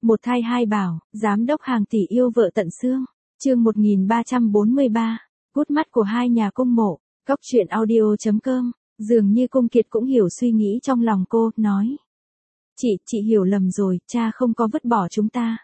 Một thai hai bảo, giám đốc hàng tỷ yêu vợ tận xương. Chương 1343, cút mắt của hai nhà cung Mộ. Góc truyện audio.com. Dường như Cung Kiệt cũng hiểu suy nghĩ trong lòng cô, nói: Chị hiểu lầm rồi, cha không có vứt bỏ chúng ta.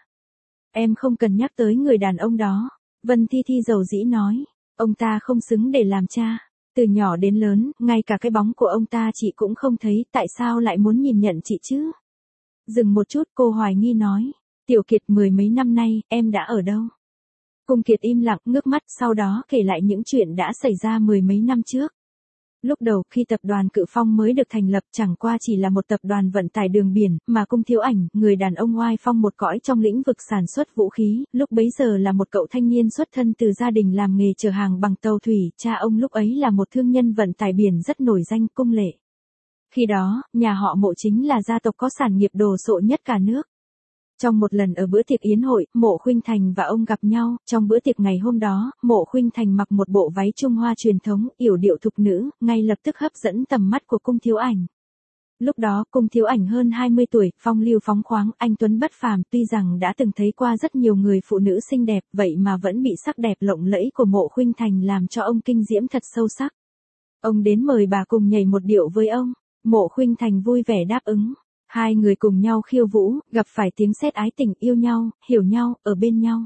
Em không cần nhắc tới người đàn ông đó. Vân Thi Thi dầu dĩ nói: Ông ta không xứng để làm cha. Từ nhỏ đến lớn, ngay cả cái bóng của ông ta chị cũng không thấy, tại sao lại muốn nhìn nhận chị chứ? Dừng một chút, cô hoài nghi nói: Tiểu Kiệt, mười mấy năm nay, em đã ở đâu? Cung Kiệt im lặng, ngước mắt, sau đó kể lại những chuyện đã xảy ra mười mấy năm trước. Lúc đầu, khi tập đoàn Cự Phong mới được thành lập, chẳng qua chỉ là một tập đoàn vận tải đường biển, mà Cung Thiếu Ảnh, người đàn ông oai phong một cõi trong lĩnh vực sản xuất vũ khí, lúc bấy giờ là một cậu thanh niên xuất thân từ gia đình làm nghề chở hàng bằng tàu thủy, cha ông lúc ấy là một thương nhân vận tải biển rất nổi danh, Cung Lệ. Khi đó, nhà họ Mộ chính là gia tộc có sản nghiệp đồ sộ nhất cả nước. Trong một lần ở bữa tiệc yến hội, Mộ Khuynh Thành và ông gặp nhau. Trong bữa tiệc ngày hôm đó, Mộ Khuynh Thành mặc một bộ váy Trung Hoa truyền thống, yểu điệu thục nữ, ngay lập tức hấp dẫn tầm mắt của Cung Thiếu Ảnh. Lúc đó, Cung Thiếu Ảnh hơn 20 tuổi, phong lưu phóng khoáng, anh tuấn bất phàm, tuy rằng đã từng thấy qua rất nhiều người phụ nữ xinh đẹp, vậy mà vẫn bị sắc đẹp lộng lẫy của Mộ Khuynh Thành làm cho ông kinh diễm thật sâu sắc. Ông đến mời bà cùng nhảy một điệu với ông. Mộ Khuynh Thành vui vẻ đáp ứng. Hai người cùng nhau khiêu vũ, gặp phải tiếng sét ái tình, yêu nhau, hiểu nhau, ở bên nhau.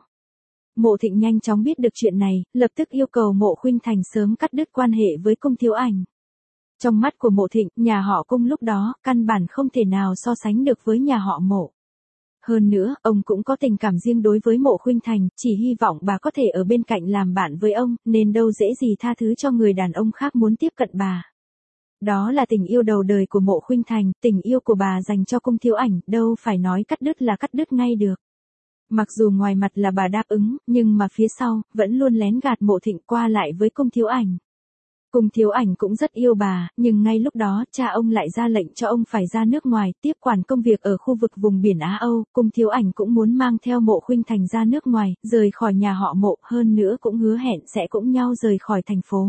Mộ Thịnh nhanh chóng biết được chuyện này, lập tức yêu cầu Mộ Khuynh Thành sớm cắt đứt quan hệ với Cung Thiếu Ảnh. Trong mắt của Mộ Thịnh, nhà họ Cung lúc đó, căn bản không thể nào so sánh được với nhà họ Mộ. Hơn nữa, ông cũng có tình cảm riêng đối với Mộ Khuynh Thành, chỉ hy vọng bà có thể ở bên cạnh làm bạn với ông, nên đâu dễ gì tha thứ cho người đàn ông khác muốn tiếp cận bà. Đó là tình yêu đầu đời của Mộ Khuynh Thành, tình yêu của bà dành cho Cung Thiếu Ảnh, đâu phải nói cắt đứt là cắt đứt ngay được. Mặc dù ngoài mặt là bà đáp ứng, nhưng mà phía sau, vẫn luôn lén gạt Mộ Thịnh qua lại với Cung Thiếu Ảnh. Cung Thiếu Ảnh cũng rất yêu bà, nhưng ngay lúc đó, cha ông lại ra lệnh cho ông phải ra nước ngoài, tiếp quản công việc ở khu vực vùng biển Á Âu. Cung Thiếu Ảnh cũng muốn mang theo Mộ Khuynh Thành ra nước ngoài, rời khỏi nhà họ Mộ, hơn nữa cũng hứa hẹn sẽ cùng nhau rời khỏi thành phố.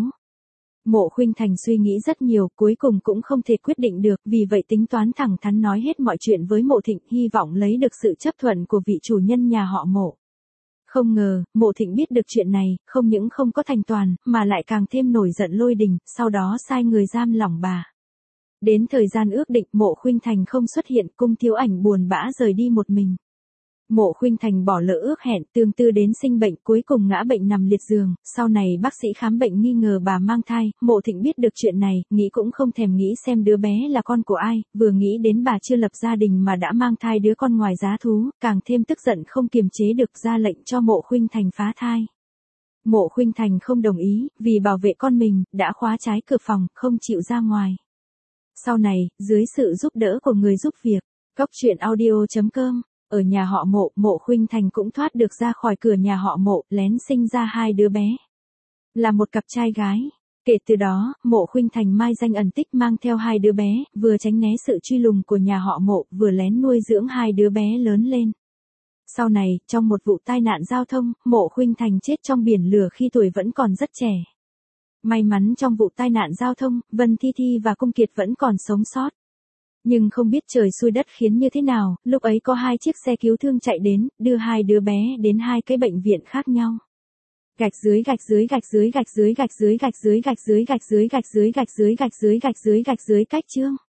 Mộ Khuynh Thành suy nghĩ rất nhiều, cuối cùng cũng không thể quyết định được, vì vậy tính toán thẳng thắn nói hết mọi chuyện với Mộ Thịnh, hy vọng lấy được sự chấp thuận của vị chủ nhân nhà họ Mộ. Không ngờ, Mộ Thịnh biết được chuyện này, không những không có thành toàn, mà lại càng thêm nổi giận lôi đình, sau đó sai người giam lỏng bà. Đến thời gian ước định, Mộ Khuynh Thành không xuất hiện, Cung Thiếu Ảnh buồn bã rời đi một mình. Mộ Khuynh Thành bỏ lỡ ước hẹn, tương tư đến sinh bệnh, cuối cùng ngã bệnh nằm liệt giường, sau này bác sĩ khám bệnh nghi ngờ bà mang thai. Mộ Thịnh biết được chuyện này, nghĩ cũng không thèm nghĩ xem đứa bé là con của ai, vừa nghĩ đến bà chưa lập gia đình mà đã mang thai đứa con ngoài giá thú, càng thêm tức giận không kiềm chế được, ra lệnh cho Mộ Khuynh Thành phá thai. Mộ Khuynh Thành không đồng ý, vì bảo vệ con mình, đã khóa trái cửa phòng, không chịu ra ngoài. Sau này, dưới sự giúp đỡ của người giúp việc, góc truyện audio.com. Ở nhà họ Mộ, Mộ Khuynh Thành cũng thoát được ra khỏi cửa nhà họ Mộ, lén sinh ra hai đứa bé. Là một cặp trai gái. Kể từ đó, Mộ Khuynh Thành mai danh ẩn tích mang theo hai đứa bé, vừa tránh né sự truy lùng của nhà họ Mộ, vừa lén nuôi dưỡng hai đứa bé lớn lên. Sau này, trong một vụ tai nạn giao thông, Mộ Khuynh Thành chết trong biển lửa khi tuổi vẫn còn rất trẻ. May mắn trong vụ tai nạn giao thông, Vân Thi Thi và Cung Kiệt vẫn còn sống sót. Nhưng không biết trời xui đất khiến như thế nào, lúc ấy có hai chiếc xe cứu thương chạy đến, đưa hai đứa bé đến hai cái bệnh viện khác nhau. Gạch dưới gạch dưới gạch dưới gạch dưới gạch dưới gạch dưới gạch dưới gạch dưới gạch dưới gạch dưới gạch dưới gạch dưới gạch dưới cách chương.